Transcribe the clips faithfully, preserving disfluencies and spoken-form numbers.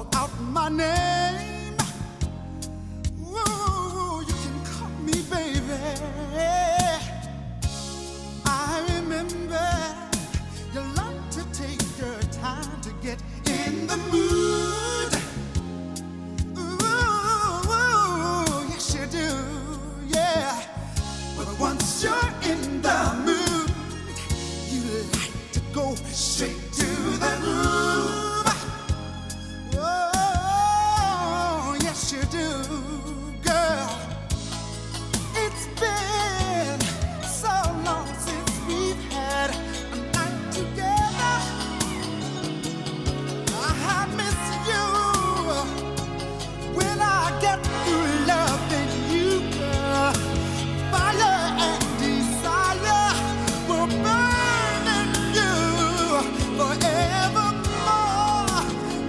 call out my name. Ooh, you can call me baby. I remember you like to take your time to get in the mood. Ooh, yes you do, yeah. But once you're in the mood, you like to go straight to the groove. Oh, yes you do, girl. It's been so long since we've had a night together. I miss you when I get through loving you, girl. Fire and desire will burn in you forevermore.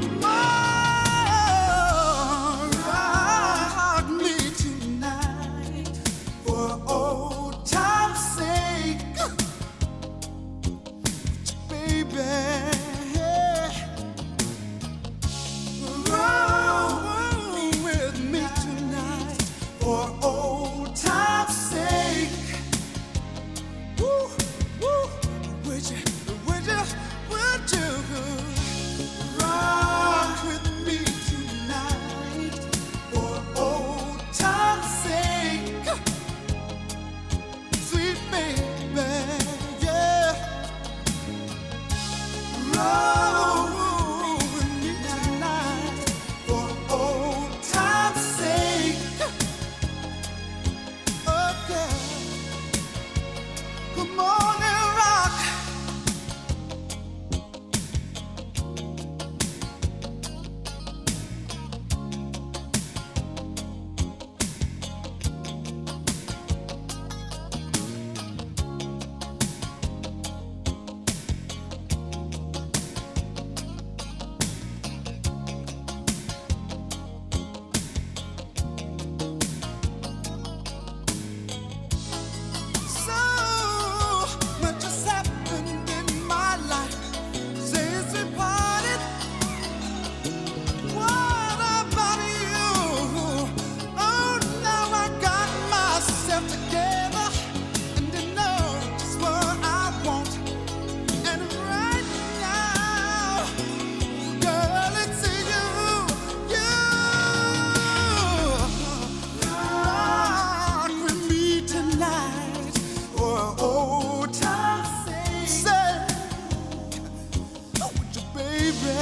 More, rock me tonight for old time's sake, baby. Roll with me tonight for old time's sake. Woo, woo. Would you, would you, would you rock with me tonight for old time's sake? Sweet baby, yeah. Roll with me tonight for old time's sake. Oh, girl, come on and rock. So much has happened in my life since we parted. What about you? Oh, now I got myself together and I know just what I want. And right now, girl, it's you, you. Rock with me tonight for old time's sake. Say, oh, would you, baby?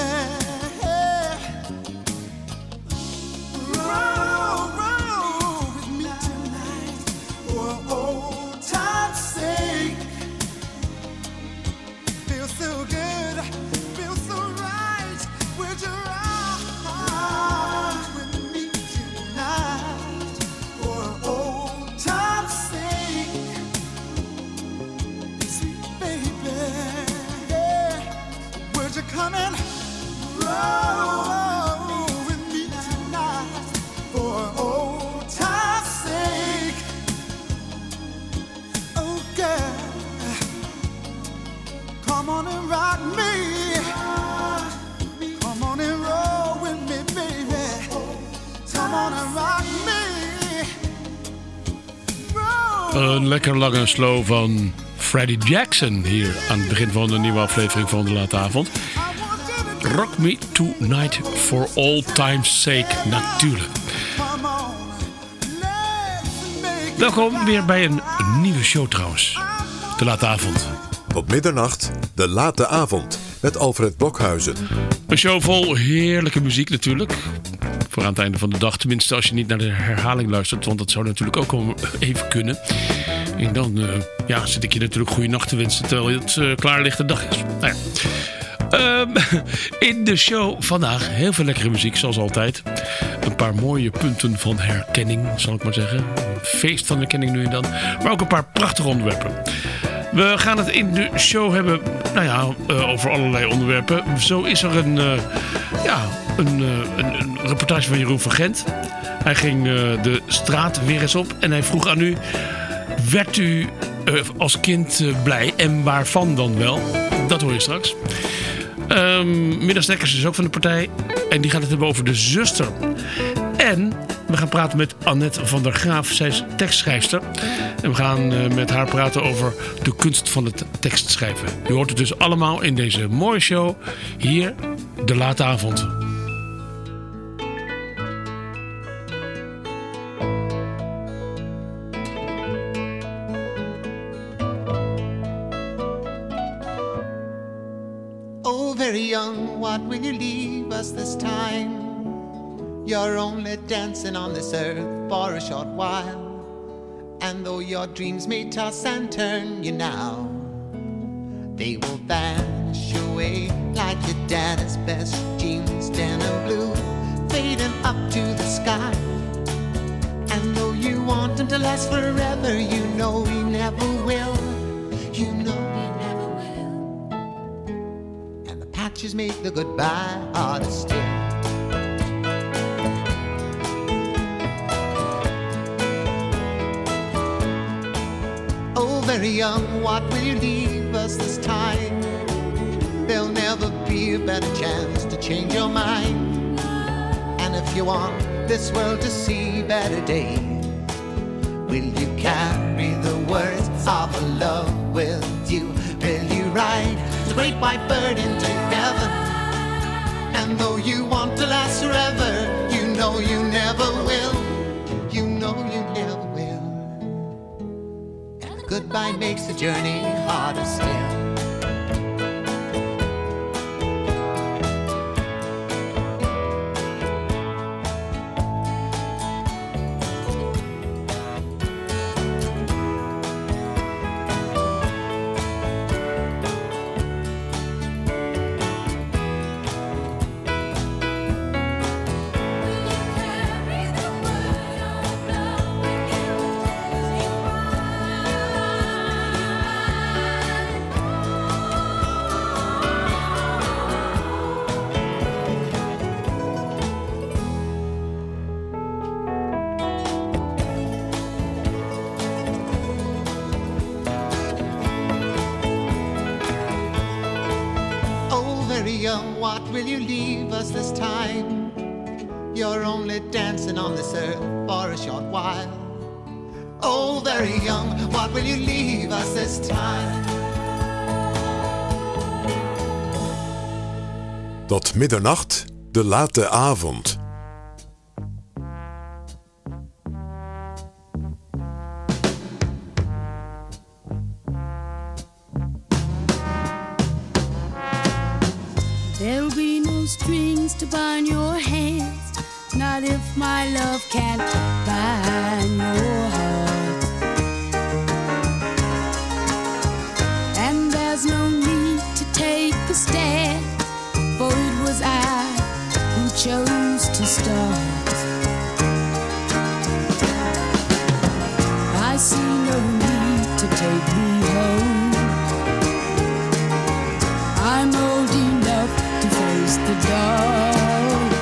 Roll, roll with me tonight for old time's sake. Feel so good, feel so right. Would you rock with me tonight for old time's sake? Sweet baby, yeah. Would you come and roll with me tonight for old time's sake? Oh, girl, come on and rock me. Come on and roll with me, baby. Come on and rock me. Roll. Een lekker lange slow van Freddie Jackson hier aan het begin van de nieuwe aflevering van De Late Avond. Rock Me Tonight for All Time's Sake, natuurlijk. Welkom weer bij een nieuwe show trouwens. De Late Avond. Op middernacht, De Late Avond, met Alfred Blokhuizen. Een show vol heerlijke muziek natuurlijk. Voor aan het einde van de dag. Tenminste als je niet naar de herhaling luistert. Want dat zou natuurlijk ook wel even kunnen. En dan uh, ja, zit ik je natuurlijk goede nacht te wensen. Terwijl het uh, klaarlichte dag is. Nou ja. Um, in de show vandaag heel veel lekkere muziek zoals altijd. Een paar mooie punten van herkenning, zal ik maar zeggen. Een feest van herkenning nu en dan. Maar ook een paar prachtige onderwerpen. We gaan het in de show hebben, nou ja, uh, over allerlei onderwerpen. Zo is er een, uh, ja, een, uh, een, een reportage van Jeroen van Gent. Hij ging uh, de straat weer eens op en hij vroeg aan u: werd u uh, als kind uh, blij en waarvan dan wel? Dat hoor je straks. Um, Middag Snickers is ook van de partij. En die gaat het hebben over de zuster. En we gaan praten met Annette van der Graaf. Zij is tekstschrijfster. En we gaan uh, met haar praten over de kunst van het tekstschrijven. U hoort het dus allemaal in deze mooie show. Hier, De Late Avond. Oh, very young, what will you leave us this time? You're only dancing on this earth for a short while. And though your dreams may toss and turn you now, they will vanish away like your daddy's best jeans, denim blue, fading up to the sky. And though you want them to last forever, you know he never will. You know he never will. And the patches make the goodbye harder still. Very young, what will you leave us this time? There'll never be a better chance to change your mind. And if you want this world to see better days, will you carry the words of love with you? Will you ride the great white bird into heaven? And though you want to last forever, you know you never will. You know you never will. Goodbye makes the journey harder still. What will you leave us this time? You're only dancing on this earth for a short while. Oh, very young, what will you leave us this time? Tot middernacht, De Late Avond. There'll be no strings to bind your hands, not if my love can't bind your heart. And there's no need to take a stand, for it was I who chose to start. I see no need to take me home. I'm old enough to face the dark.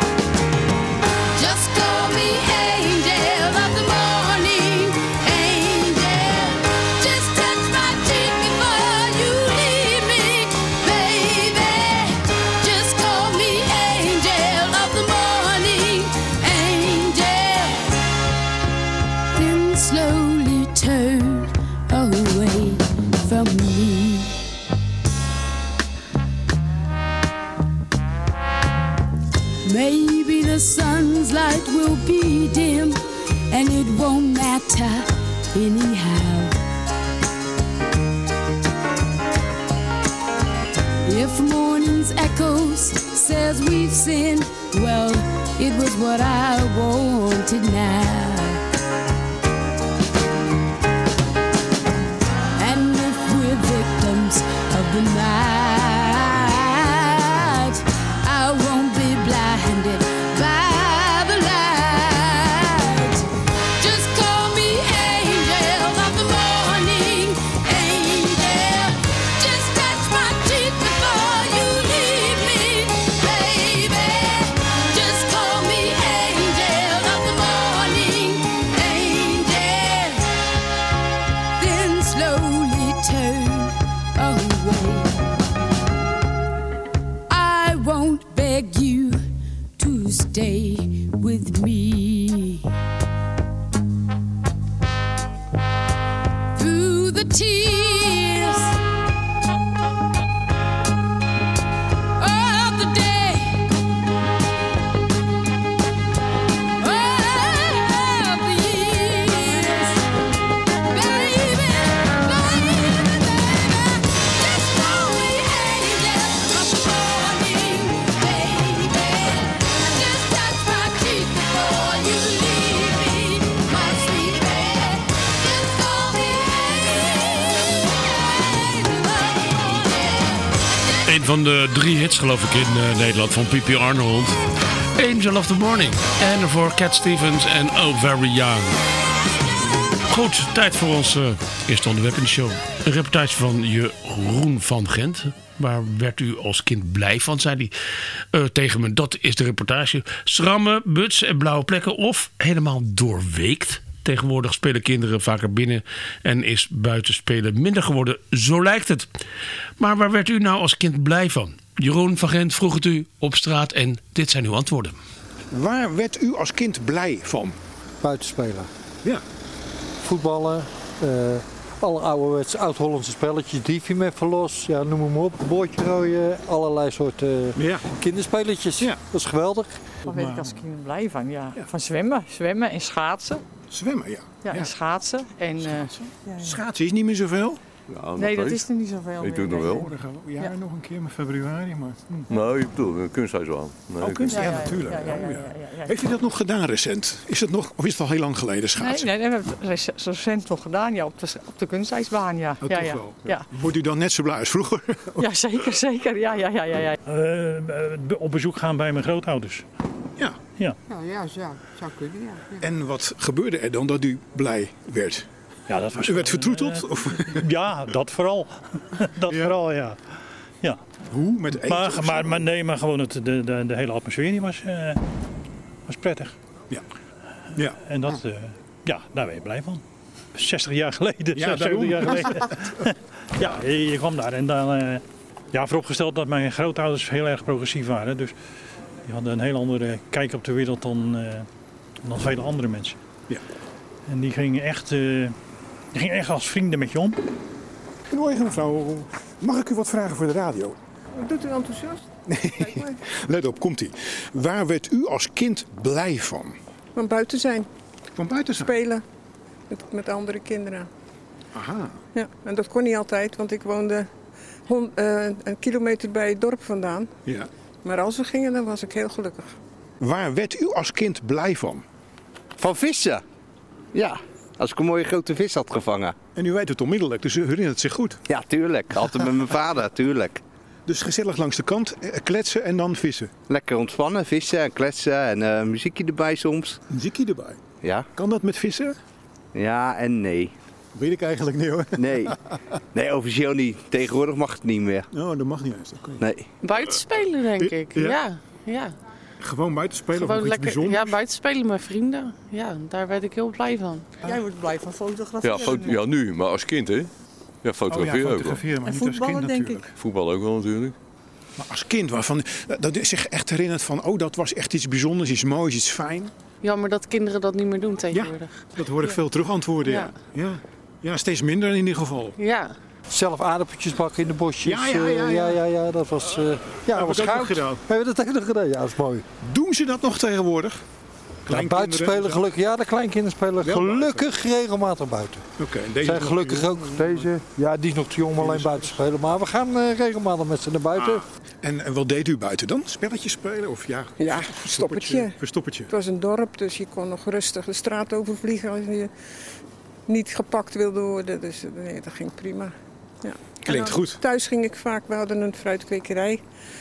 Just call me angel of the morning, angel. Just touch my cheek before you leave me, baby. Just call me angel of the morning, angel. Then slowly turn away from me. Maybe the sun's light will be dim, and it won't matter anyhow. If morning's echoes says we've sinned, well, it was what I wanted now. And if we're victims of the night, I won't be blinded by the light. Just call me angel of the morning, angel. Just touch my cheek before you leave me, baby. Just call me angel of the morning, day with me. Through the tears of the day, of the years, baby, baby, baby, just call me angel of the morning, baby. Just touch my cheek before you leave me, my sweet baby. Just call me angel of the morning. Een van de drie hits geloof ik in uh, Nederland van P P Arnold. Angel of the Morning. En voor Cat Stevens en Oh Very Young. Goed, tijd voor ons uh, eerste onderwerp in de show. Een reportage van Jeroen van Gent. Waar werd u als kind blij van, zei hij uh, tegen me. Dat is de reportage. Schrammen, buts en blauwe plekken of helemaal doorweekt. Tegenwoordig spelen kinderen vaker binnen en is buitenspelen minder geworden. Zo lijkt het. Maar waar werd u nou als kind blij van? Jeroen van Gent vroeg het u op straat en dit zijn uw antwoorden. Waar werd u als kind blij van? Buitenspelen. Ja. Voetballen. Uh, alle ouderwetse oud-Hollandse spelletjes. Diefje met verlos. Ja, noem hem op. Boordje gooien. Allerlei soorten uh, Ja. kinderspelletjes. Ja. Dat is geweldig. Daar werd ik als kind blij van, ja. Van zwemmen. Zwemmen en schaatsen. Zwemmen, ja. Ja, en schaatsen. En, uh, ja, ja. Schaatsen is niet meer zoveel. Ja, Nee, dat steeds. is er niet zoveel Ik doe het meer. nog wel. Nee, Vorig jaar Ja. nog een keer, maar februari. Maar... Hm. Nou, ik bedoel, een kunsthuis aan. Nee, Oh, kunst, ja, Ja, ja, natuurlijk. ja, ja, Oh, ja, ja. ja, ja, ja. Heeft u dat nog gedaan recent? Is dat nog, of is het al heel lang geleden Nee, schaatsen? nee, nee, we hebben het rec- recent nog gedaan, ja, op de, op de kunstijsbaan, ja. Oh, ja, toch ja. wel? Ja. Wordt u dan net zo blij als vroeger? Ja, zeker, zeker. Ja, ja, ja, ja, ja. Uh, op bezoek gaan bij mijn grootouders. Ja. Ja, Nou ja, zou, zou kunnen, ja. ja. En wat gebeurde er dan dat u blij werd? ja dat was. U werd vertroeteld? Uh, Of ja, dat vooral. dat Ja. vooral, ja. ja. hoe? Met eten Maar, of zo? maar, maar nee, maar gewoon het, de, de, de hele atmosfeer die was, uh, was prettig. Ja. Ja. En dat, uh, ja, daar ben je blij van. zestig jaar geleden, Ja, zeventig jaar geleden. ja, je, je kwam daar en dan. Uh, ja, vooropgesteld dat mijn grootouders heel erg progressief waren. Dus die hadden een heel andere kijk op de wereld dan, uh, dan vele andere mensen. Ja. En die gingen echt, uh, die gingen echt als vrienden met je om. Goedemorgen mevrouw. Mag ik u wat vragen voor de radio? Doet u enthousiast? Kijk maar. Let op, komt-ie. Waar werd u als kind blij van? Van buiten zijn, Van buiten zijn. spelen met, met andere kinderen. Aha. Ja, en dat kon niet altijd, want ik woonde hon, uh, een kilometer bij het dorp vandaan. Ja. Maar als we gingen, dan was ik heel gelukkig. Waar werd u als kind blij van? Van vissen. Ja, als ik een mooie grote vis had gevangen. En u weet het onmiddellijk, dus u herinnert het zich goed. Ja, tuurlijk. Altijd met mijn vader, tuurlijk. Dus gezellig langs de kant, eh, kletsen en dan vissen. Lekker ontspannen, vissen en kletsen en uh, muziekje erbij soms. Muziekje erbij. Ja. Kan dat met vissen? Ja en nee. Weet ik eigenlijk niet hoor. Nee. Nee, officieel niet. Tegenwoordig mag het niet meer. Oh, dat mag niet eens. Okay. Nee. Buitenspelen, denk Ja? ik. Ja, ja. Gewoon buiten spelen of Gewoon nog iets lekker, bijzonders? ja, buitenspelen met vrienden. Ja, daar werd ik heel blij van. Jij wordt blij van fotograferen. Ja, foto- ja, nu, maar als kind, hè? Ja, fotograferen oh, ja, ook wel. fotograferen, maar En niet als voetballen, kind denk natuurlijk. Voetbal ook wel natuurlijk. Maar als kind, waarvan dat is zich echt herinnert van, oh, dat was echt iets bijzonders, iets moois, iets fijn. Jammer dat kinderen dat niet meer doen tegenwoordig. Dat hoor ik veel terug antwoorden, ja. Ja. Ja. Ja, steeds minder in ieder geval. Ja. Zelf aardappeltjes bakken in de bosjes. Ja, ja, ja, ja. Uh, ja, ja, ja, dat was, uh, ja, dat was dat ook goud. nog gedaan? We hebben dat ook nog gedaan. Ja, dat is mooi. Doen ze dat nog tegenwoordig? Ja, buiten spelen gelukkig. Ja, de kleinkinderen spelen Wel gelukkig regelmatig buiten. Oké, okay, deze Zijn nog- gelukkig ook. Deze, ja, die is nog te jong om alleen buiten te spelen. Maar we gaan uh, regelmatig met ze naar buiten. Ah. En, en wat deed u buiten dan? Spelletjes spelen? Of ja, Ja, verstoppertje. Verstoppertje. Het was een dorp, dus je kon nog rustig de straat overvliegen als je niet gepakt wilde worden. Dus nee, dat ging prima. Ja. Klinkt En dan goed. Thuis ging ik vaak, we hadden een fruitkwekerij.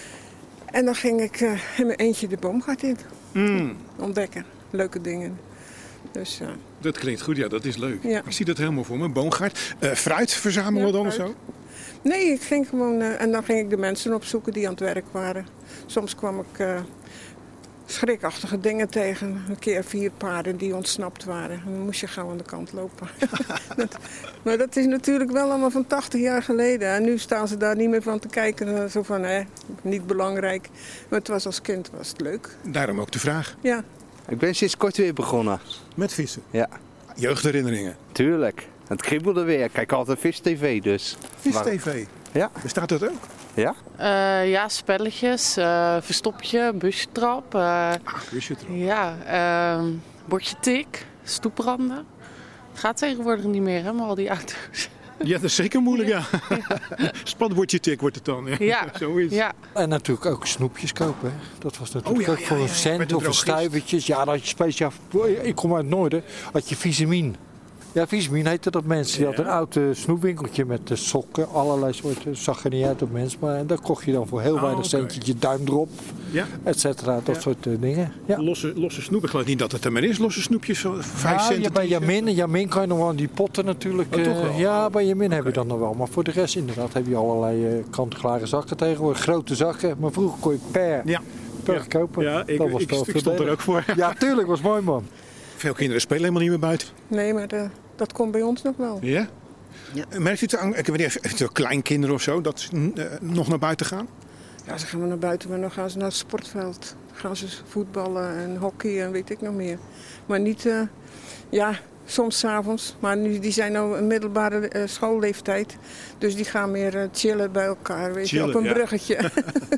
En dan ging ik uh, in mijn eentje de boomgaard in. Mm, Ontdekken, leuke dingen. Dus uh, dat klinkt goed, ja, dat is leuk. Ja. Ik zie dat helemaal voor me. Boomgaard. Uh, fruit verzamelen Ja, dan of fruit. zo? nee, ik ging gewoon, uh, en dan ging ik de mensen opzoeken die aan het werk waren. Soms kwam ik uh, schrikachtige dingen tegen. Een keer vier paarden die ontsnapt waren. En dan moest je gauw aan de kant lopen. dat, maar dat is natuurlijk wel allemaal van tachtig jaar geleden. En nu staan ze daar niet meer van te kijken. Zo van, hè, niet belangrijk. Maar het was als kind was het leuk. Daarom ook de vraag. Ja. Ik ben sinds kort weer begonnen. Met vissen? Ja. Jeugdherinneringen? Tuurlijk. Het kriebelde weer. Ik kijk altijd vis-tv dus. Vis-tv? Ja. Bestaat dat ook? Ja. Uh, ja, spelletjes, uh, verstopje, busjetrap. Uh, ah, busjetrap. Ja, uh, bordje tik, stoepranden. Gaat tegenwoordig niet meer, hè, maar al die auto's. Ja, dat is zeker moeilijk, ja. ja. Spatbordje tik wordt het dan. Ja, ja. Zoiets. Ja. En natuurlijk ook snoepjes kopen. Hè. Dat was natuurlijk oh, ja, ook voor ja, een ja, cent of een stuivertjes. Ja, dat had je speciaal. Ik kom uit het noorden, had je Vitamine. Ja, Vitamine heette dat mensen. Die ja. had een oud uh, snoepwinkeltje met uh, sokken, allerlei soorten. Zag er niet uit op mensen, maar daar kocht je dan voor heel oh, weinig okay. centjes je duim erop, ja. et cetera. Dat ja. soort uh, dingen. Ja. Losse, losse snoep, ik geloof niet dat het er maar is. Losse snoepjes van vijf ja, cent. Ja, bij Jamin, Jamin kan je nog wel die potten natuurlijk. Oh, toch uh, wel? ja, bij Jamin okay. heb je Okay. dan nog wel. Maar voor de rest inderdaad heb je allerlei uh, kant-en-klare zakken tegenwoordig. Grote zakken. Maar vroeger kon je per, ja. per ja. kopen. Ja, ik, dat was ik, ik, ik stond er ook voor. Ja, tuurlijk, was mooi man. Veel kinderen spelen helemaal niet meer buiten. Nee, maar de, dat komt bij ons nog wel. Ja? Ja. Merkt u het aan, eventueel kleinkinderen of zo, dat ze uh, nog naar buiten gaan? Ja, ze gaan wel naar buiten, maar dan gaan ze naar het sportveld. Dan gaan ze voetballen en hockey en weet ik nog meer. Maar niet, uh, ja, soms 's avonds. Maar nu, die zijn nou een middelbare uh, schoolleeftijd. Dus die gaan meer uh, chillen bij elkaar, weet chillen, je, op een ja. bruggetje.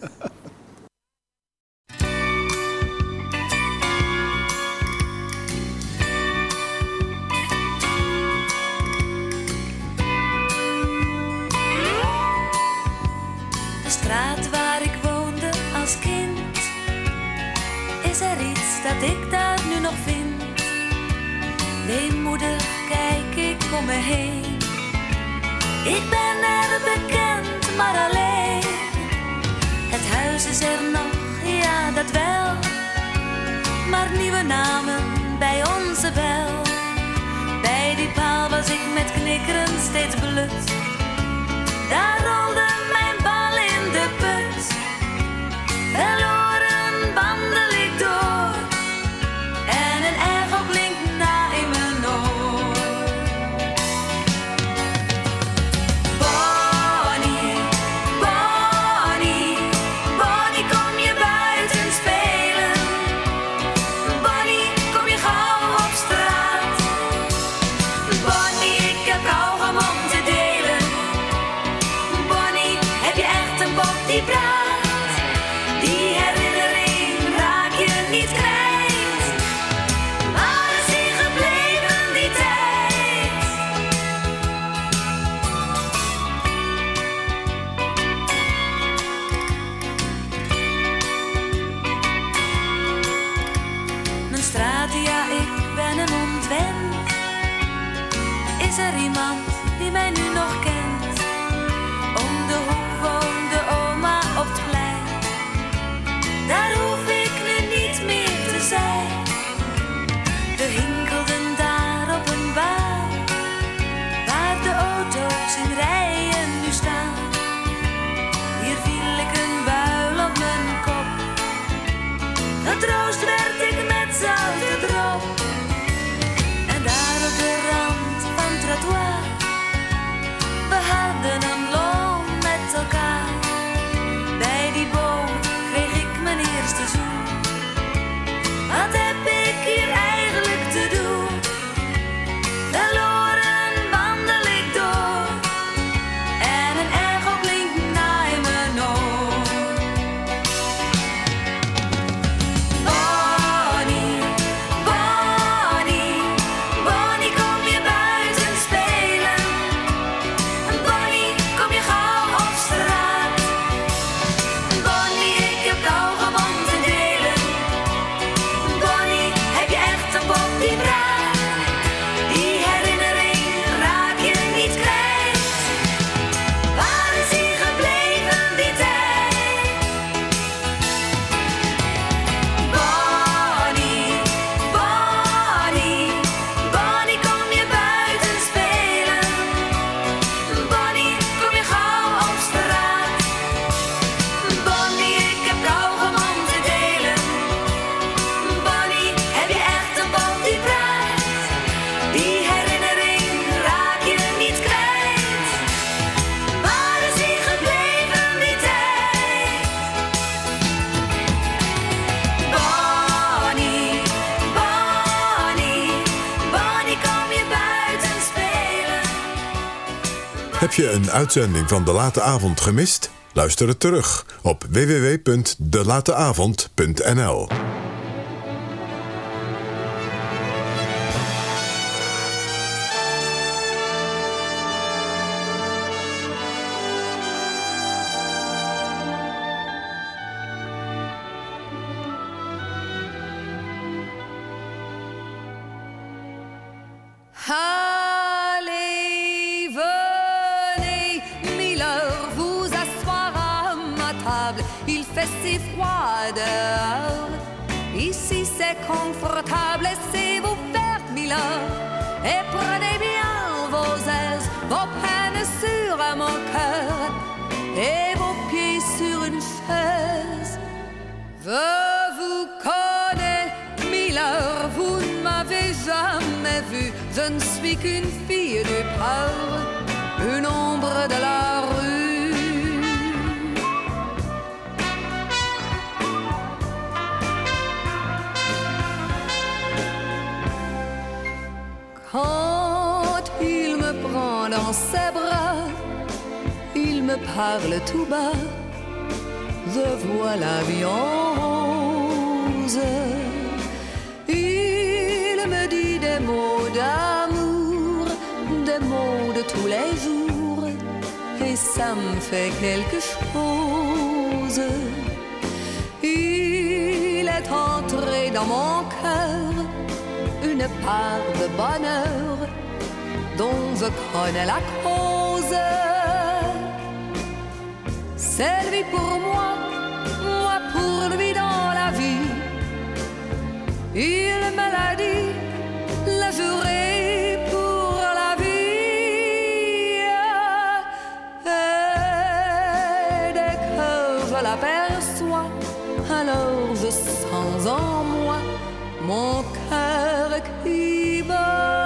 straat waar ik woonde als kind, is er iets dat ik daar nu nog vind. Weemoedig kijk ik om me heen. Ik ben er bekend, maar alleen. Het huis is er nog, ja dat wel. Maar nieuwe namen bij onze bel. Bij die paal was ik met knikkeren steeds blut. Daar rolde mijn bal in de put. Verloren wandel ik door. En een echo klinkt na in mijn oor. Bonnie, Bonnie, Bonnie, kom je buiten spelen. Bonnie, kom je gauw op straat. Bonnie, ik heb kauwgom om te delen. Bonnie, heb je echt een pop die praat? Die herinnering raak je niet kwijt. Waar is die gebleven die tijd? Mijn straat, ja, ik ben hem ontwend. Is er iemand die mij nu nog kent? Om de hoek woonde oma op het plein. Daar hoef ik nu niet meer te zijn. We hinkelden daar op een baan, waar de auto's in rijen nu staan. Hier viel ik een buil op mijn kop. Getroost werd ik met zoute drop. En daar op de rand van het trottoir, we Heb je een uitzending van De Late Avond gemist? Luister het terug op w w w punt de late avond punt n l. Allez, venez, Miller, vous asseoir à ma table. Il fait si froid dehors. Ici c'est confortable, laissez-vous faire, Miller. Et prenez bien vos aises, vos peines sur mon cœur et vos pieds sur une chaise. Je vous connais, Miller, vous ne m'avez jamais vu. Je ne suis qu'une fille du port, une ombre de la rue. Quand il me prend dans ses bras, il me parle tout bas. Je vois la vie en rose. Il me dit des mots d'amour, des mots de tous les jours, et ça me fait quelque chose. Il est entré dans mon cœur une part de bonheur dont je connais la cause. C'est lui pour moi, moi pour lui dans la vie. Il me l'a dit, le jour et pour la vie. Et dès que je l'aperçois, alors je sens en moi mon cœur qui bat.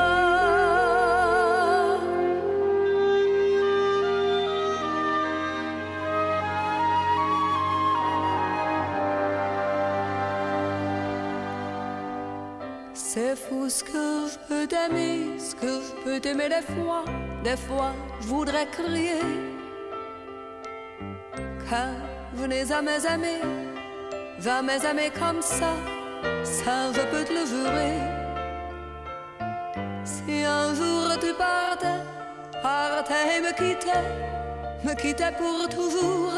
C'est fou ce que je peux t'aimer, ce que je peux t'aimer des fois, des fois je voudrais crier. Car venez à mes amis, jamais aimé comme ça, ça je peux te le jurer. Si un jour tu partais, partais et me quittais, me quittais pour toujours,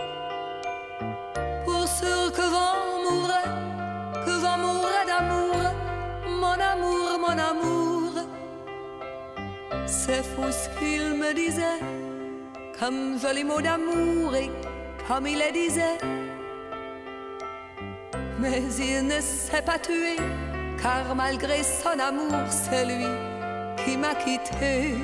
pour sûr que j'en mourrais, que j'en mourrais d'amour. Mon amour, mon amour, c'est fou ce qu'il me disait, comme joli mot d'amour et comme il les disait. Mais il ne s'est pas tué, car malgré son amour, c'est lui qui m'a quitté.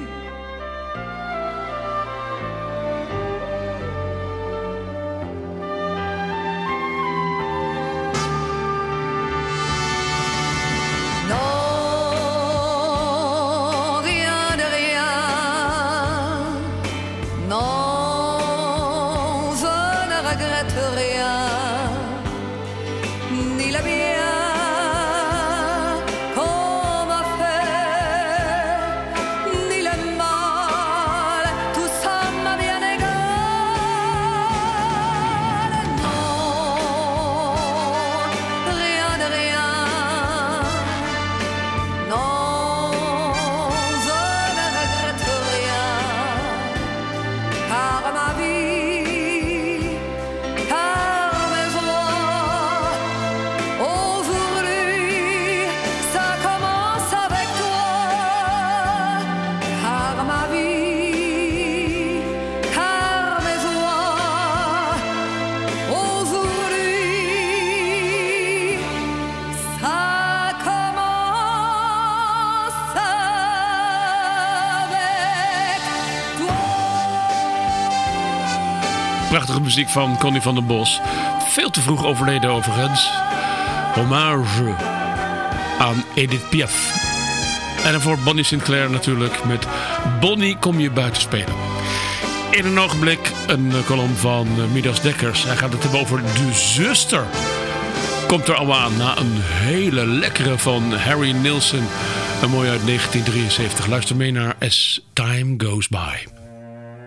Prachtige muziek van Connie van der Bos. Veel te vroeg overleden overigens. Hommage aan Edith Piaf. En dan voor Bonnie Sinclair natuurlijk met Bonnie kom je buiten spelen. In een ogenblik een column van Midas Dekkers. Hij gaat het hebben over de zuster. Komt er allemaal aan na een hele lekkere van Harry Nilsson. Een mooi uit negentien drieënzeventig. Luister mee naar As Time Goes By.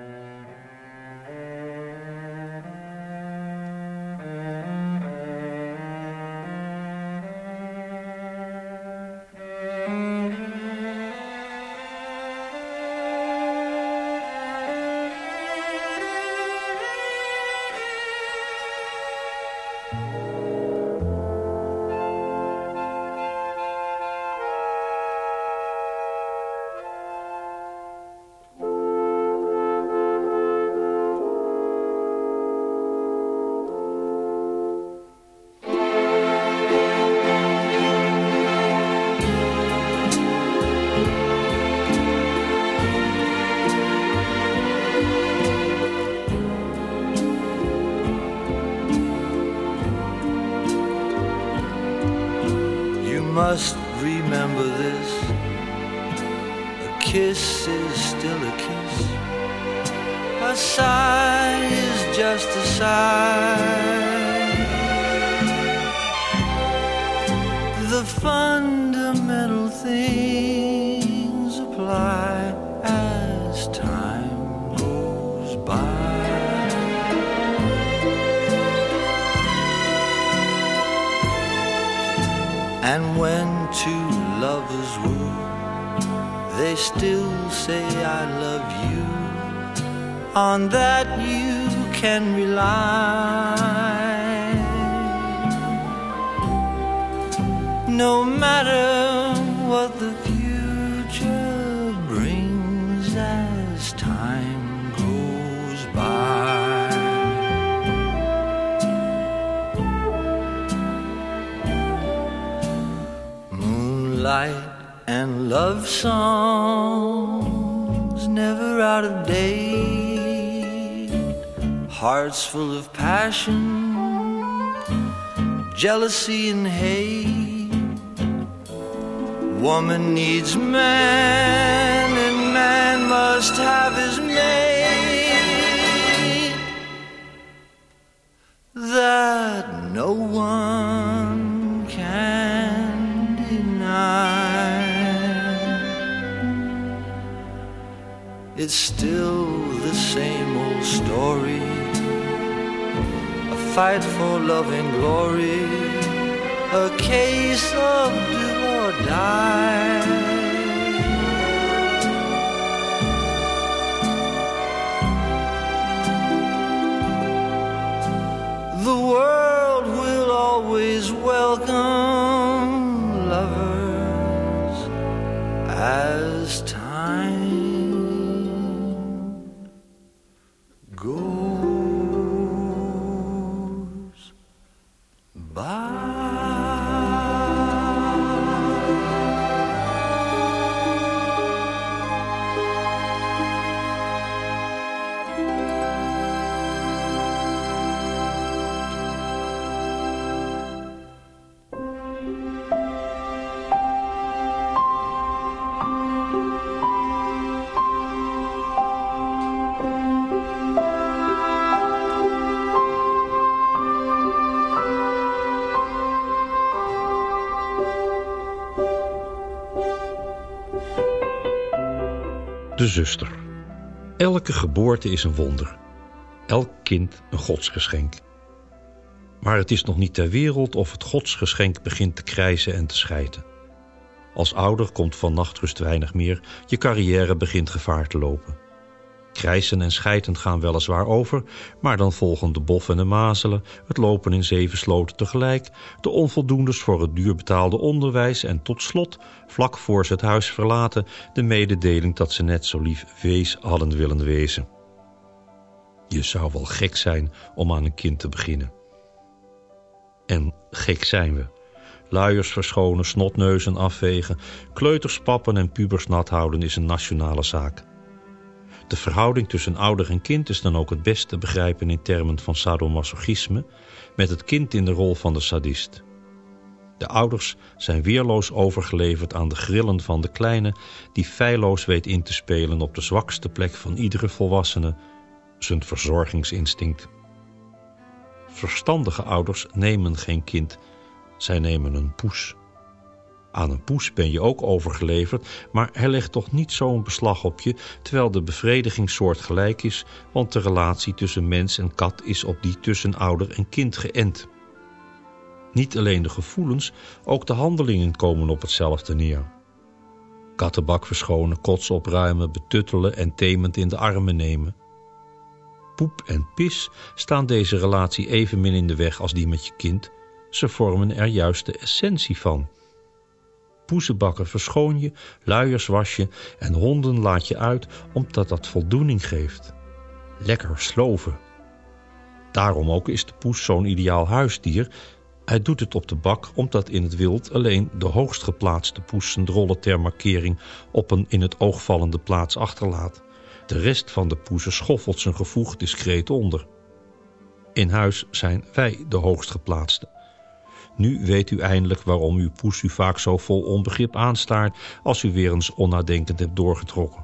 must remember this. A kiss is still a kiss. A sigh is just a sigh. The fundamental things apply as time goes by. And when two lovers woo, they still say I love you. On that you can rely. No matter what the future brings as time goes by. Moonlight and love songs never out of date. Hearts full of passion, jealousy and hate. Woman needs man and man must have his mate. That no one can deny. It's still the same old story. A fight for love and glory. A case of do or die. The world will always welcome lovers as time goes by. De zuster. Elke geboorte is een wonder. Elk kind een godsgeschenk. Maar het is nog niet ter wereld of het godsgeschenk begint te krijsen en te schijten. Als ouder komt van nachtrust weinig meer, je carrière begint gevaar te lopen. Krijsen en schijten gaan weliswaar over, maar dan volgen de bof en de mazelen, het lopen in zeven sloten tegelijk, de onvoldoendes voor het duur betaalde onderwijs en tot slot, vlak voor ze het huis verlaten, de mededeling dat ze net zo lief wees hadden willen wezen. Je zou wel gek zijn om aan een kind te beginnen. En gek zijn we. Luiers verschonen, snotneuzen afvegen, kleuters pappen en pubers nat houden is een nationale zaak. De verhouding tussen ouder en kind is dan ook het best te begrijpen in termen van sadomasochisme, met het kind in de rol van de sadist. De ouders zijn weerloos overgeleverd aan de grillen van de kleine, die feilloos weet in te spelen op de zwakste plek van iedere volwassene, zijn verzorgingsinstinct. Verstandige ouders nemen geen kind, zij nemen een poes. Aan een poes ben je ook overgeleverd, maar hij legt toch niet zo'n beslag op je, terwijl de bevrediging soortgelijk is, want de relatie tussen mens en kat is op die tussen ouder en kind geënt. Niet alleen de gevoelens, ook de handelingen komen op hetzelfde neer. Kattenbak verschonen, kots opruimen, betuttelen en temend in de armen nemen. Poep en pis staan deze relatie evenmin in de weg als die met je kind. Ze vormen er juist de essentie van. Poezenbakken verschoon je, luiers was je en honden laat je uit omdat dat voldoening geeft. Lekker sloven. Daarom ook is de poes zo'n ideaal huisdier. Hij doet het op de bak omdat in het wild alleen de hoogst geplaatste poes zijn drollen ter markering op een in het oog vallende plaats achterlaat. De rest van de poezen schoffelt zijn gevoeg discreet onder. In huis zijn wij de hoogst geplaatste. Nu weet u eindelijk waarom uw poes u vaak zo vol onbegrip aanstaart als u weer eens onnadenkend hebt doorgetrokken.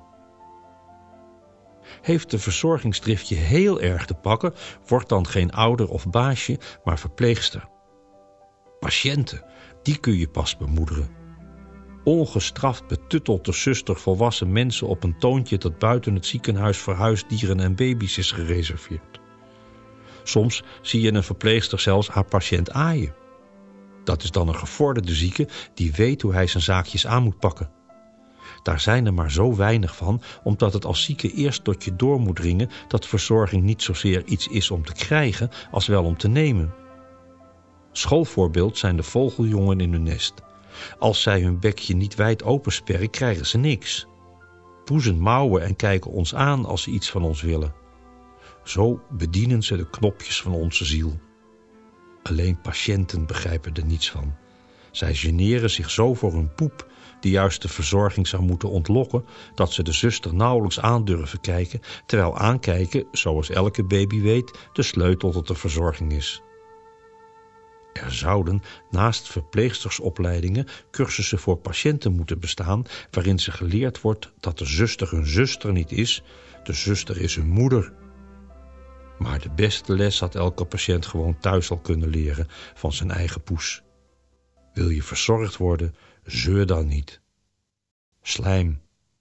Heeft de verzorgingsdrift je heel erg te pakken, wordt dan geen ouder of baasje, maar verpleegster. Patiënten, die kun je pas bemoederen. Ongestraft betuttelt de zuster volwassen mensen op een toontje dat buiten het ziekenhuis voor huisdieren en baby's is gereserveerd. Soms zie je een verpleegster zelfs haar patiënt aaien. Dat is dan een gevorderde zieke die weet hoe hij zijn zaakjes aan moet pakken. Daar zijn er maar zo weinig van, omdat het als zieke eerst tot je door moet dringen dat verzorging niet zozeer iets is om te krijgen als wel om te nemen. Schoolvoorbeeld zijn de vogeljongen in hun nest. Als zij hun bekje niet wijd opensperren, krijgen ze niks. Poezen mouwen en kijken ons aan als ze iets van ons willen. Zo bedienen ze de knopjes van onze ziel. Alleen patiënten begrijpen er niets van. Zij generen zich zo voor hun poep, die juist de verzorging zou moeten ontlokken, dat ze de zuster nauwelijks aandurven kijken, terwijl aankijken, zoals elke baby weet, de sleutel tot de verzorging is. Er zouden naast verpleegstersopleidingen cursussen voor patiënten moeten bestaan, waarin ze geleerd wordt dat de zuster hun zuster niet is, de zuster is hun moeder. Maar de beste les had elke patiënt gewoon thuis al kunnen leren van zijn eigen poes. Wil je verzorgd worden, zeur dan niet. Slijm.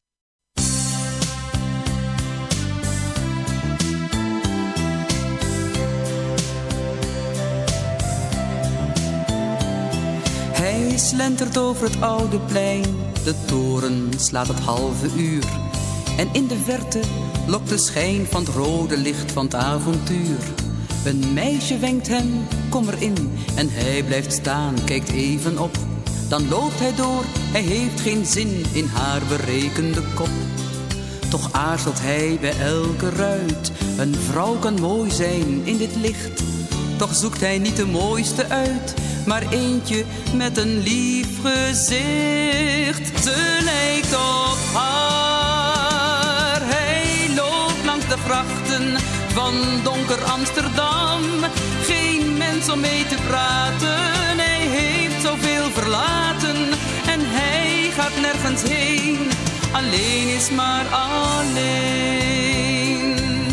Hij slentert over het oude plein, de toren slaat het halve uur. En in de verte lokt de schijn van het rode licht van het avontuur. Een meisje wenkt hem, kom erin, en hij blijft staan, kijkt even op. Dan loopt hij door, hij heeft geen zin in haar berekende kop. Toch aarzelt hij bij elke ruit, een vrouw kan mooi zijn in dit licht. Toch zoekt hij niet de mooiste uit, maar eentje met een lief gezicht. Ze lijkt op haar, hij loopt langs de grachten van donker Amsterdam. Geen mens om mee te praten, hij heeft zoveel verlaten. En hij gaat nergens heen, alleen is maar alleen.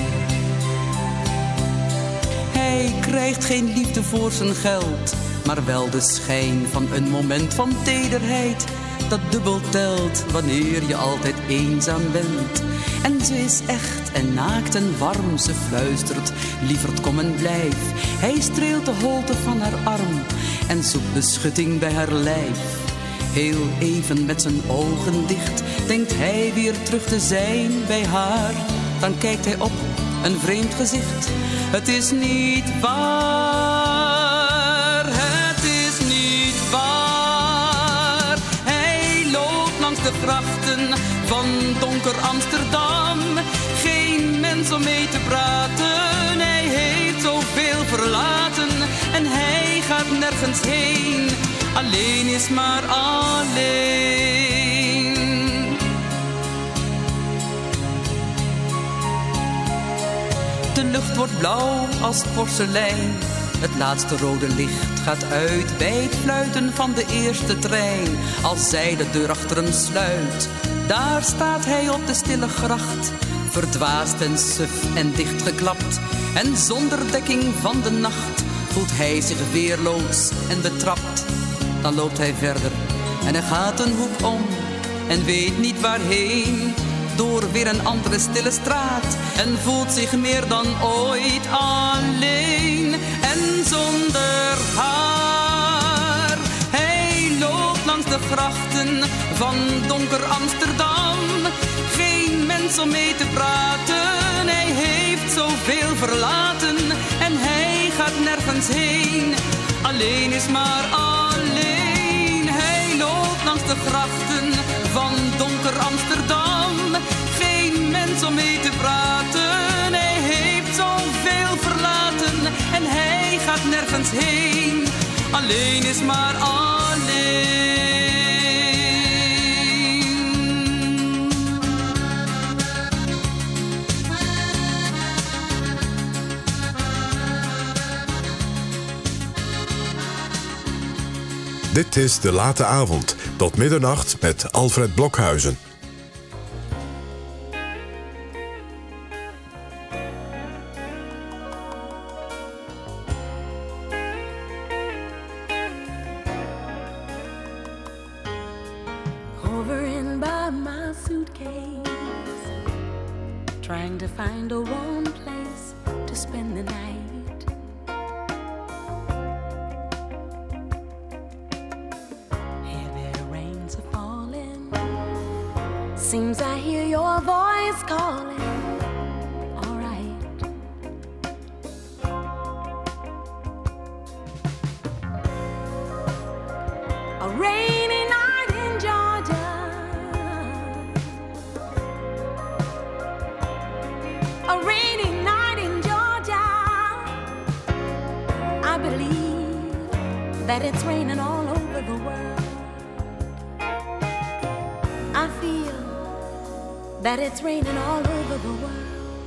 Hij krijgt geen liefde voor zijn geld, maar wel de schijn van een moment van tederheid dat dubbel telt wanneer je altijd eenzaam bent. En ze is echt en naakt en warm, ze fluistert, lieverd kom en blijf. Hij streelt de holte van haar arm en zoekt beschutting bij haar lijf. Heel even met zijn ogen dicht, denkt hij weer terug te zijn bij haar. Dan kijkt hij op, een vreemd gezicht. Het is niet waar, het is niet waar. Hij loopt langs de grachten van donker Amsterdam. Geen mens om mee te praten, hij heeft zoveel verlaten. En hij gaat nergens heen, alleen is maar alleen. De lucht wordt blauw als porselein. Het laatste rode licht gaat uit bij het fluiten van de eerste trein. Als zij de deur achter hem sluit, daar staat hij op de stille gracht. Verdwaasd en suf en dichtgeklapt. En zonder dekking van de nacht voelt hij zich weerloos en betrapt. Dan loopt hij verder en hij gaat een hoek om en weet niet waarheen. Door weer een andere stille straat en voelt zich meer dan ooit alleen. En zonder haar, hij loopt langs de grachten van donker Amsterdam. Geen mens om mee te praten, hij heeft zoveel verlaten. En hij gaat nergens heen, alleen is maar alleen. Hij loopt langs de grachten van donker Amsterdam. Geen mens om mee te praten, hij heeft zoveel verlaten. En hij gaat nergens heen, alleen is maar alleen. Dit is De Late Avond, tot middernacht met Alfred Blokhuizen. Hovering by my suitcase, trying to find a warm place to spend the night. Seems I hear your voice calling. All right. A rainy night in Georgia. A rainy night in Georgia. I believe that it's raining all over the world. I feel that it's raining all over the world.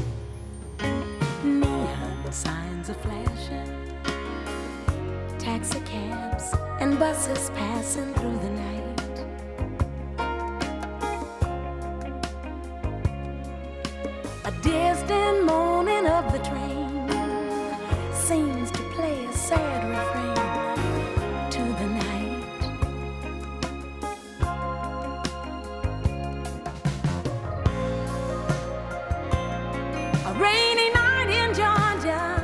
Neon signs are flashing, taxi cabs and buses passing through the night. A distant moaning of the train seems to play a sad refrain to the night. Rainy night in Georgia,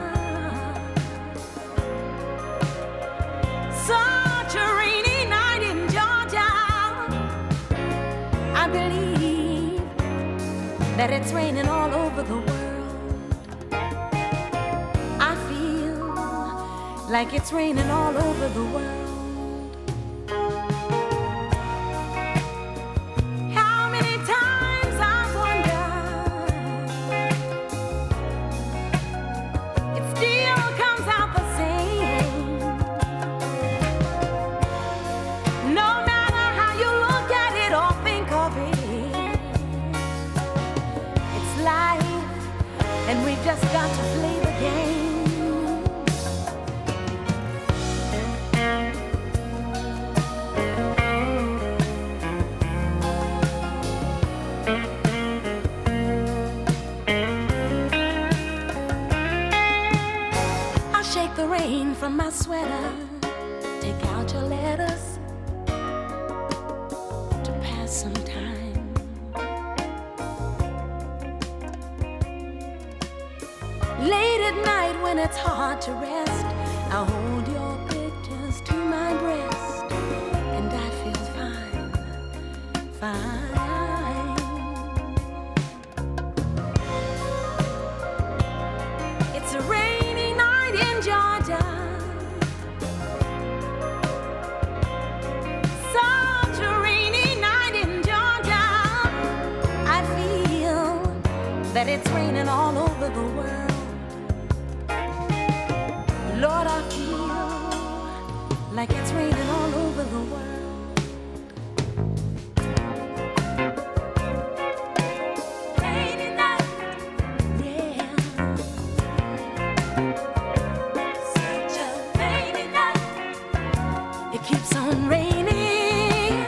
such a rainy night in Georgia. I believe that it's raining all over the world. I feel like it's raining all over the world. And we've just got to play the game. I'll shake the rain from my sweater, take out your letters to pass some time. Late at night when it's hard to rest, I'll hold your pictures to my breast, and I feel fine, fine. It's a rainy night in Georgia, such a rainy night in Georgia. I feel that it's raining all over the world. Lord, I feel like it's raining all over the world. Rainy night, yeah. Such a rainy night. It keeps on raining.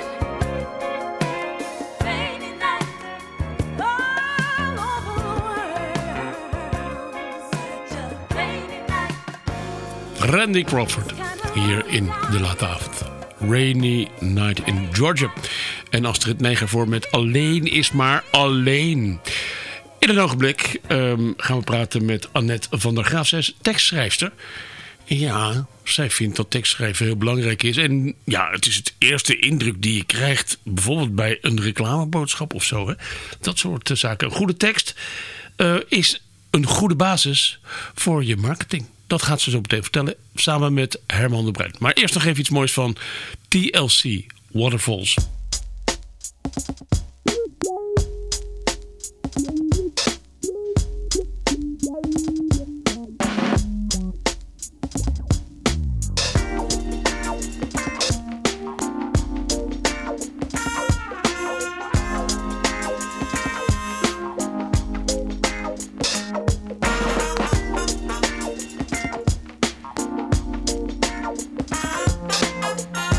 Rainy night, all over the world. Such a rainy night. Randy Crawford, hier in De Late Avond. Rainy Night in Georgia. En Astrid Neger voor met Alleen is maar alleen. In een ogenblik um, gaan we praten met Annette van der Graaf. Zij is tekstschrijfster. Ja, zij vindt dat tekstschrijven heel belangrijk is. En ja, het is het eerste indruk die je krijgt. Bijvoorbeeld bij een reclameboodschap of zo. Hè? Dat soort uh, zaken. Een goede tekst uh, is een goede basis voor je marketing. Dat gaat ze zo meteen vertellen, samen met Herman de Bruin. Maar eerst nog even iets moois van T L C, Waterfalls. Bye.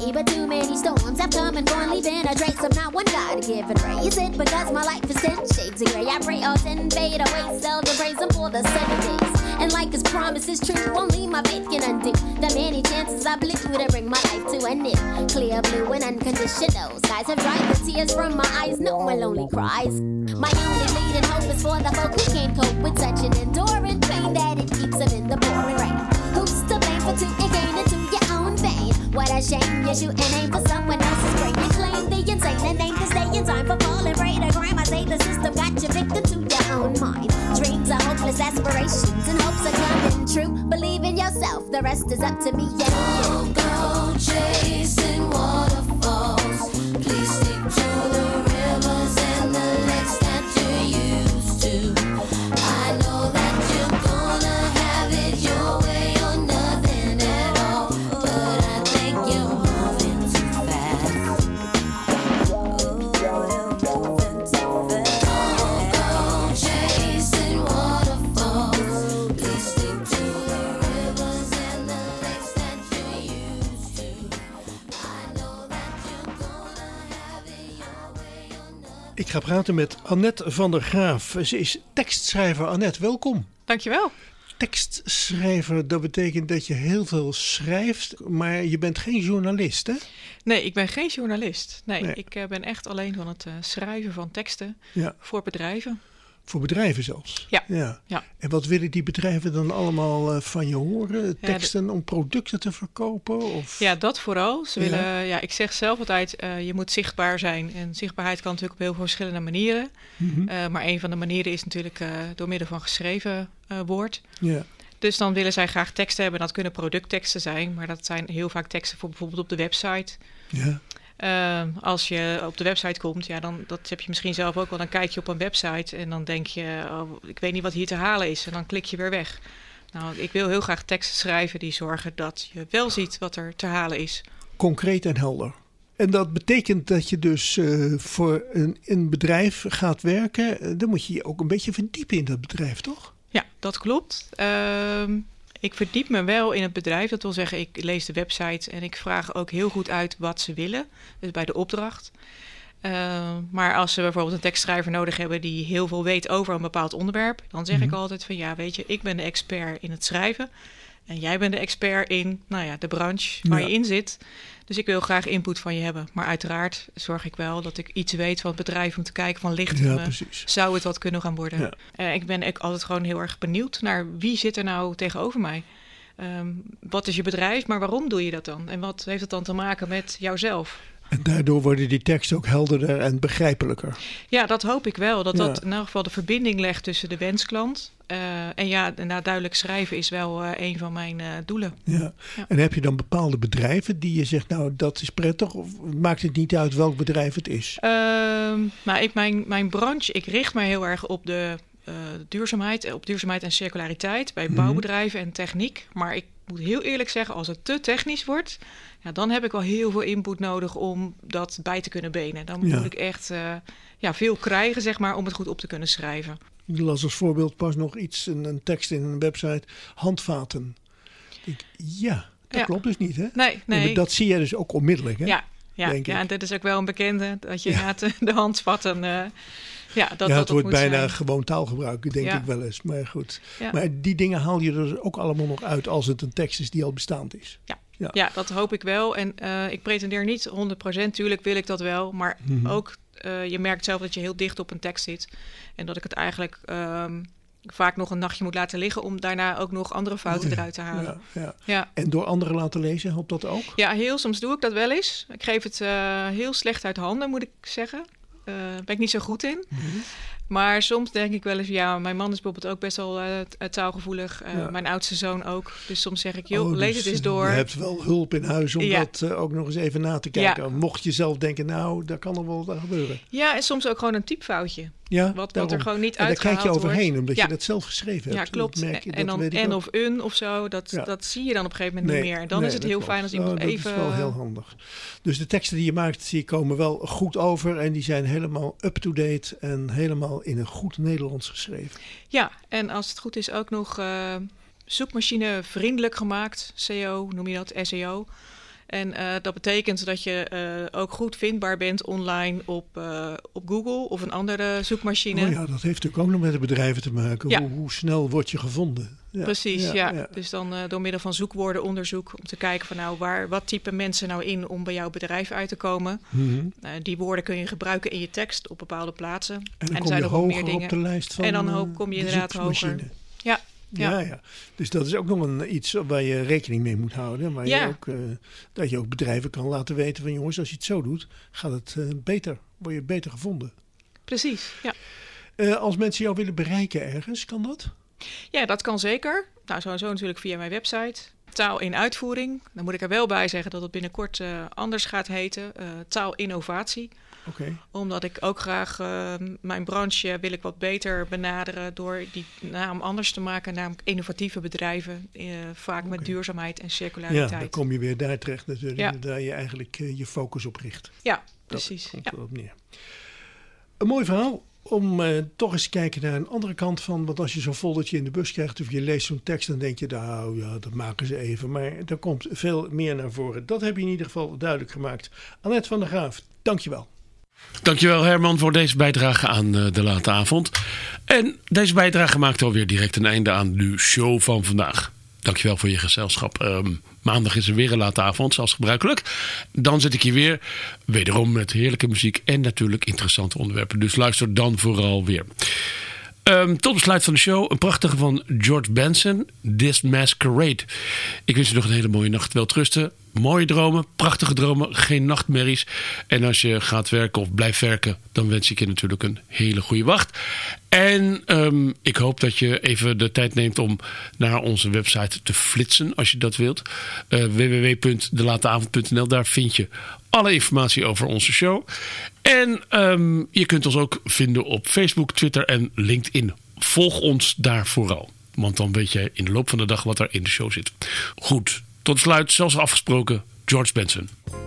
me, but too many storms have come and gone, leaving a trace of not one God-given ray. Is it because my life is ten shades of gray? I pray all ten fade away, seldom praise him for the seven days. And like his promise is true, only my faith can undo the many chances I blew to bring my life to an end. Clear blue and unconditional skies have dried the tears from my eyes, no more lonely cries. My only leading hope is for the folk who can't cope with such an enduring pain that it keeps them in the pouring rain. Who's to blame for two and gain into your own vein? What a shame you shoot and aim for someone else's brain. You claim the insane and aim to stay in time for falling prey to crime. I say the system got you victim to your own mind. Dreams are hopeless aspirations and hopes are coming true. Believe in yourself, the rest is up to me and you. Don't go chasing waterfalls. Please stick to the rivers and the lakes that you're used to. I know that you're gonna have it your way or nothing at all, but I think you're moving too fast. Oh, you're moving too fast. Don't go chasing waterfalls. Please stick to the rivers and the lakes that you're used to. I know that you're gonna have it your way or nothing. Ik ga praten met Annette van der Graaf. Ze is tekstschrijver. Annette, welkom. Dankjewel. Tekstschrijver, dat betekent dat je heel veel schrijft, maar je bent geen journalist, hè? Nee, ik ben geen journalist. Nee, Nee. ik uh, ben echt alleen van het uh, schrijven van teksten Ja. voor bedrijven. Voor bedrijven zelfs? Ja. ja. Ja. En wat willen die bedrijven dan allemaal uh, van je horen? Teksten om producten te verkopen? Of? Ja, dat vooral. Ze Ja. willen, ja, ik zeg zelf altijd, uh, je moet zichtbaar zijn. En zichtbaarheid kan natuurlijk op heel veel verschillende manieren. Mhm. Uh, maar een van de manieren is natuurlijk uh, door middel van geschreven uh, woord. Ja. Dus dan willen zij graag teksten hebben. Dat kunnen productteksten zijn, maar dat zijn heel vaak teksten voor bijvoorbeeld op de website. Ja. Uh, als je op de website komt, ja, dan dat heb je misschien zelf ook wel. Dan kijk je op een website en dan denk je, oh, ik weet niet wat hier te halen is. En dan klik je weer weg. Nou, ik wil heel graag teksten schrijven die zorgen dat je wel ziet wat er te halen is. Concreet en helder. En dat betekent dat je dus uh, voor een, een bedrijf gaat werken. Dan moet je je ook een beetje verdiepen in dat bedrijf, toch? Ja, dat klopt. Uh, ik verdiep me wel in het bedrijf. Dat wil zeggen, ik lees de website en ik vraag ook heel goed uit wat ze willen. Dus bij de opdracht. Uh, maar als ze bijvoorbeeld een tekstschrijver nodig hebben die heel veel weet over een bepaald onderwerp, dan zeg Mm-hmm. ik altijd van ja, weet je, ik ben de expert in het schrijven. En jij bent de expert in, nou ja, de branche waar Ja. je in zit. Dus ik wil graag input van je hebben. Maar uiteraard zorg ik wel dat ik iets weet van het bedrijf om te kijken van ligt het Ja, me, precies. zou het wat kunnen gaan worden. Ja. Uh, ik ben ook altijd gewoon heel erg benieuwd naar wie zit er nou tegenover mij. Um, wat is je bedrijf, maar waarom doe je dat dan? En wat heeft het dan te maken met jouzelf? En daardoor worden die teksten ook helderder en begrijpelijker. Ja, dat hoop ik wel. Dat Ja. dat in elk geval de verbinding legt tussen de wensklant. Uh, en ja, nou, duidelijk schrijven is wel uh, een van mijn uh, doelen. Ja. Ja. En heb je dan bepaalde bedrijven die je zegt, nou dat is prettig? Of maakt het niet uit welk bedrijf het is? Um, nou, ik, mijn, mijn branche, ik richt mij heel erg op de uh, duurzaamheid, op duurzaamheid en circulariteit bij Mhm. bouwbedrijven en techniek. Maar ik moet heel eerlijk zeggen, als het te technisch wordt, ja, dan heb ik wel heel veel input nodig om dat bij te kunnen benen. Dan Ja. moet ik echt uh, ja, veel krijgen, zeg maar, om het goed op te kunnen schrijven. Ik las als voorbeeld pas nog iets, een, een tekst in een website, handvaten. Ik denk, ja, dat Ja. klopt dus niet, hè? Nee, nee. maar dat zie je dus ook onmiddellijk, hè? Ja, ja, Denk ja, ik. en dat is ook wel een bekende, dat je Ja. inderdaad de, de handvatten, uh, ja, dat ja, dat het het wordt moet bijna zijn. gewoon taalgebruik, denk Ja. ik wel eens. Maar goed. Ja. Maar die dingen haal je er ook allemaal nog uit als het een tekst is die al bestaand is. Ja. Ja. Ja, dat hoop ik wel. En uh, ik pretendeer niet honderd procent, tuurlijk wil ik dat wel. Maar Mhm. ook, uh, je merkt zelf dat je heel dicht op een tekst zit. En dat ik het eigenlijk um, vaak nog een nachtje moet laten liggen om daarna ook nog andere fouten Oh ja. eruit te halen. Ja, ja. Ja. En door anderen laten lezen, helpt dat ook? Ja, heel soms doe ik dat wel eens. Ik geef het uh, heel slecht uit handen, moet ik zeggen. Daar uh, ben ik niet zo goed in. Mm-hmm. Maar soms denk ik wel eens, ja, mijn man is bijvoorbeeld ook best wel uh, taalgevoelig. Uh, Ja. Mijn oudste zoon ook. Dus soms zeg ik, joh, Oh, lees dus het eens door. Je hebt wel hulp in huis om Ja. dat uh, ook nog eens even na te kijken. Ja. Mocht je zelf denken, nou, daar kan er wel wat aan gebeuren. Ja, en soms ook gewoon een typfoutje. Ja, wat, wat daarom. er gewoon niet En daar uitgehaald kijk je overheen, wordt. omdat Ja. je dat zelf geschreven hebt. Ja, klopt. Dat merk je, en dat dan weet ik en ook. of een of zo, dat, Ja. dat zie je dan op een gegeven moment Nee, niet meer. En dan nee, is het dat heel klopt. fijn als iemand Oh, dat even... is wel heel handig. Dus de teksten die je maakt, die komen wel goed over. En die zijn helemaal up-to-date en helemaal in een goed Nederlands geschreven. Ja, en als het goed is ook nog uh, zoekmachine vriendelijk gemaakt. S E O noem je dat, S E O. En uh, dat betekent dat je uh, ook goed vindbaar bent online op, uh, op Google of een andere zoekmachine. Oh ja, dat heeft natuurlijk ook nog met de bedrijven te maken. Ja. Hoe, hoe snel word je gevonden? Ja. Precies, ja. Ja, ja. Dus dan uh, door middel van zoekwoordenonderzoek om te kijken van nou, waar, wat typen mensen nou in om bij jouw bedrijf uit te komen. Mm-hmm. Uh, die woorden kun je gebruiken in je tekst op bepaalde plaatsen. En dan en er kom zijn je nog wel meer hoger dingen. op de lijst van en dan uh, ho- kom je de inderdaad hoger. zoekmachine. Ja. Ja. Ja, ja. Dus dat is ook nog een, iets waar je rekening mee moet houden. Maar Ja. je ook, uh, dat je ook bedrijven kan laten weten van jongens, als je het zo doet, gaat het uh, beter. Word je beter gevonden. Precies, ja. Uh, als mensen jou willen bereiken ergens, kan dat? Ja, dat kan zeker. Nou, sowieso natuurlijk via mijn website. Taal in uitvoering. Dan moet ik er wel bij zeggen dat het binnenkort uh, anders gaat heten. Uh, taalinnovatie. Okay. Omdat ik ook graag uh, mijn branche wil ik wat beter benaderen door die naam anders te maken, namelijk innovatieve bedrijven, uh, vaak okay. met duurzaamheid en circulariteit. Ja, dan kom je weer daar terecht natuurlijk, ja. daar je eigenlijk uh, je focus op richt. Ja, precies. Dat komt ja. erop neer. Een mooi verhaal om uh, toch eens te kijken naar een andere kant van, want als je zo'n foldertje in de bus krijgt of je leest zo'n tekst, dan denk je, nou ja, dat maken ze even. Maar er komt veel meer naar voren. Dat heb je in ieder geval duidelijk gemaakt. Annette van der Graaf, dankjewel. Dankjewel Herman voor deze bijdrage aan uh, de late avond. En deze bijdrage maakt alweer direct een einde aan de show van vandaag. Dankjewel voor je gezelschap. Um, maandag is er weer een late avond, zoals gebruikelijk. Dan zit ik hier weer, wederom met heerlijke muziek en natuurlijk interessante onderwerpen. Dus luister dan vooral weer. Um, tot besluit van de show, een prachtige van George Benson, This Masquerade. Ik wens je nog een hele mooie nacht, welterusten. Mooie dromen, prachtige dromen, geen nachtmerries. En als je gaat werken of blijft werken, dan wens ik je natuurlijk een hele goede wacht. En um, ik hoop dat je even de tijd neemt om naar onze website te flitsen, als je dat wilt. Uh, w w w punt de late avond punt n l, daar vind je alle informatie over onze show. En um, je kunt ons ook vinden op Facebook, Twitter en LinkedIn. Volg ons daar vooral, want dan weet je in de loop van de dag wat er in de show zit. Goed. Tot sluit, zoals afgesproken, George Benson.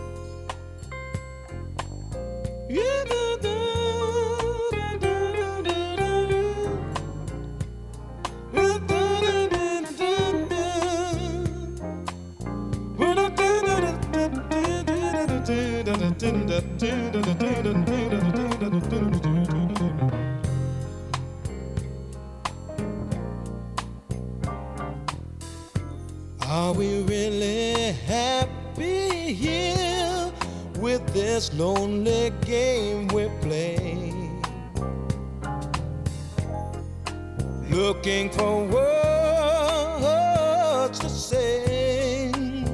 Are we really happy here with this lonely game we play? Looking for words to say,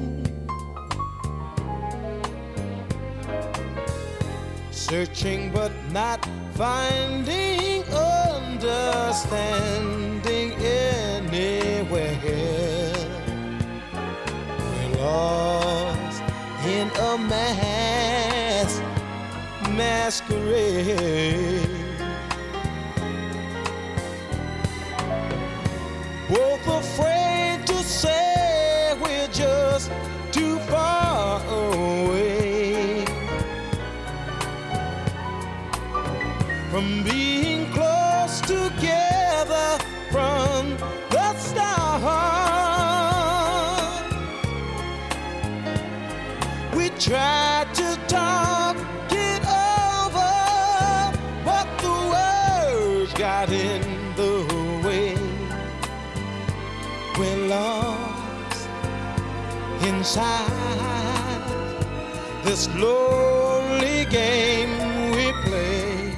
searching but not finding understanding anywhere. Lost in a mass masquerade, both afraid to say we're just too far away from being close together from the start. We tried to talk it over, but the words got in the way. We're lost inside this lonely game we play.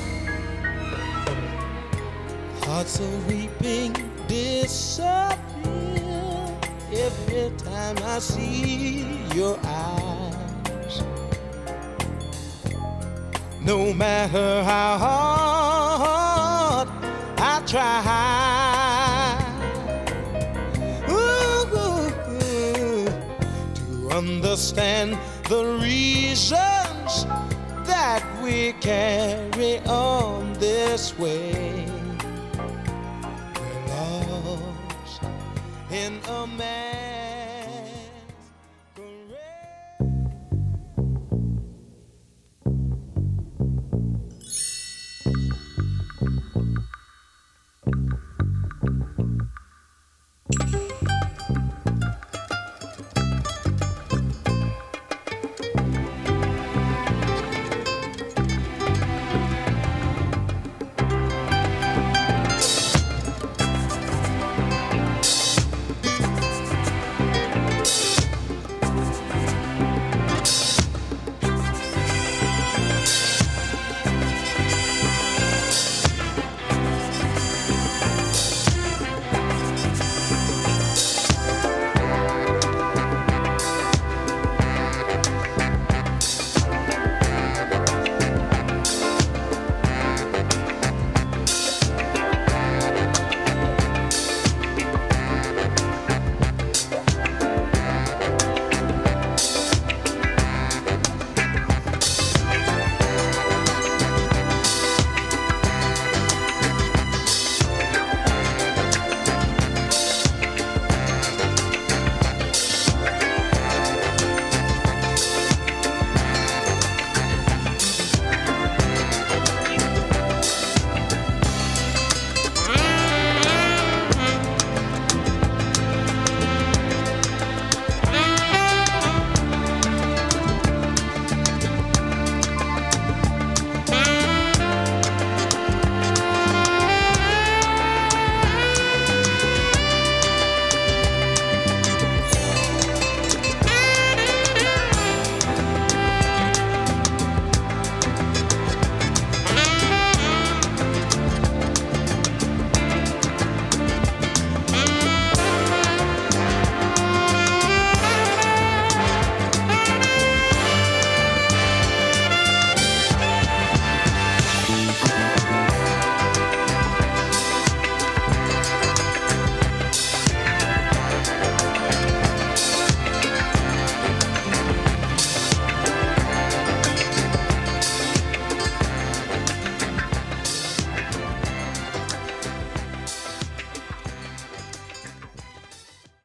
Hearts are weeping, disappear every time I see your eyes. No matter how hard I try ooh, ooh, ooh, to understand the reasons that we carry on this way. We're lost in a man.